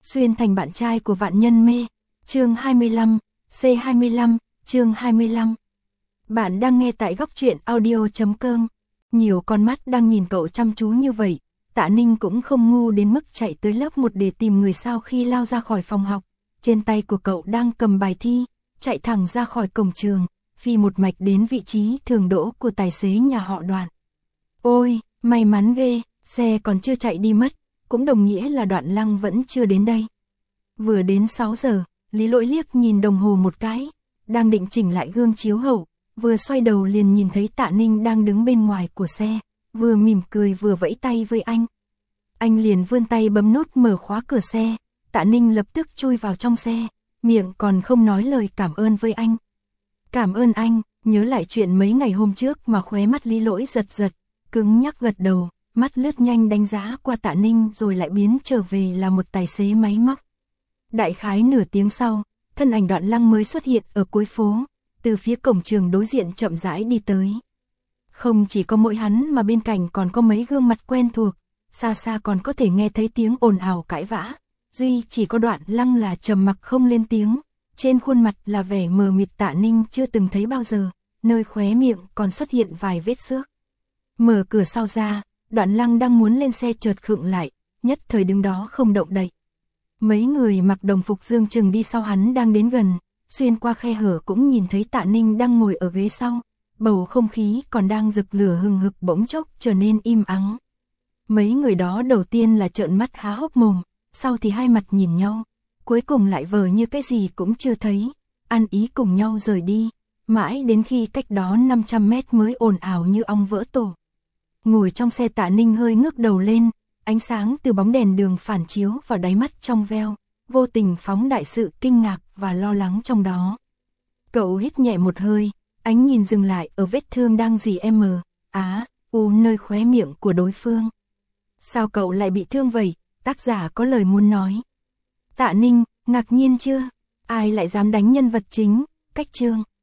xuyên thành bạn trai của vạn nhân mê. Chương 25, C25, chương 25. Bạn đang nghe tại góc truyện audio.com. Nhiều con mắt đang nhìn cậu chăm chú như vậy, Tạ Ninh cũng không ngu đến mức chạy tới lớp 1 để tìm người sau khi lao ra khỏi phòng học. Trên tay của cậu đang cầm bài thi, chạy thẳng ra khỏi cổng trường, phi một mạch đến vị trí thường đỗ của tài xế nhà họ Đoạn. Ôi, may mắn ghê, xe còn chưa chạy đi mất, cũng đồng nghĩa là Đoạn Lăng vẫn chưa đến đây. Vừa đến 6 giờ, Lý Lỗi liếc nhìn đồng hồ một cái, đang định chỉnh lại gương chiếu hậu, vừa xoay đầu liền nhìn thấy Tạ Ninh đang đứng bên ngoài của xe, vừa mỉm cười vừa vẫy tay với anh. Anh liền vươn tay bấm nút mở khóa cửa xe, Tạ Ninh lập tức chui vào trong xe, miệng còn không nói lời cảm ơn với anh. Cảm ơn anh, nhớ lại chuyện mấy ngày hôm trước mà khóe mắt Lý Lỗi giật giật, cứng nhắc gật đầu, mắt lướt nhanh đánh giá qua Tạ Ninh rồi lại biến trở về là một tài xế máy móc. Đại khái nửa tiếng sau, thân ảnh Đoạn Lăng mới xuất hiện ở cuối phố, từ phía cổng trường đối diện chậm rãi đi tới. Không chỉ có mỗi hắn mà bên cạnh còn có mấy gương mặt quen thuộc, xa xa còn có thể nghe thấy tiếng ồn ào cãi vã. Duy chỉ có Đoạn Lăng là trầm mặc không lên tiếng, trên khuôn mặt là vẻ mờ mịt Tạ Ninh chưa từng thấy bao giờ, nơi khóe miệng còn xuất hiện vài vết xước. Mở cửa sau ra, Đoạn Lăng đang muốn lên xe chợt khựng lại, nhất thời đứng đó không động đậy. Mấy người mặc đồng phục dương chừng đi sau hắn đang đến gần, xuyên qua khe hở cũng nhìn thấy Tạ Ninh đang ngồi ở ghế sau, bầu không khí còn đang rực lửa hừng hực bỗng chốc trở nên im ắng. Mấy người đó đầu tiên là trợn mắt há hốc mồm, sau thì hai mặt nhìn nhau, cuối cùng lại vờ như cái gì cũng chưa thấy, ăn ý cùng nhau rời đi, mãi đến khi cách đó 500 mét mới ồn ào như ong vỡ tổ. Ngồi trong xe Tạ Ninh hơi ngước đầu lên, ánh sáng từ bóng đèn đường phản chiếu vào đáy mắt trong veo, vô tình phóng đại sự kinh ngạc và lo lắng trong đó. Cậu hít nhẹ một hơi, ánh nhìn dừng lại ở vết thương đang rỉ nơi khóe miệng của đối phương. Sao cậu lại bị thương vậy? Tác giả có lời muốn nói. Tạ Ninh, ngạc nhiên chưa? Ai lại dám đánh nhân vật chính? Cách chương.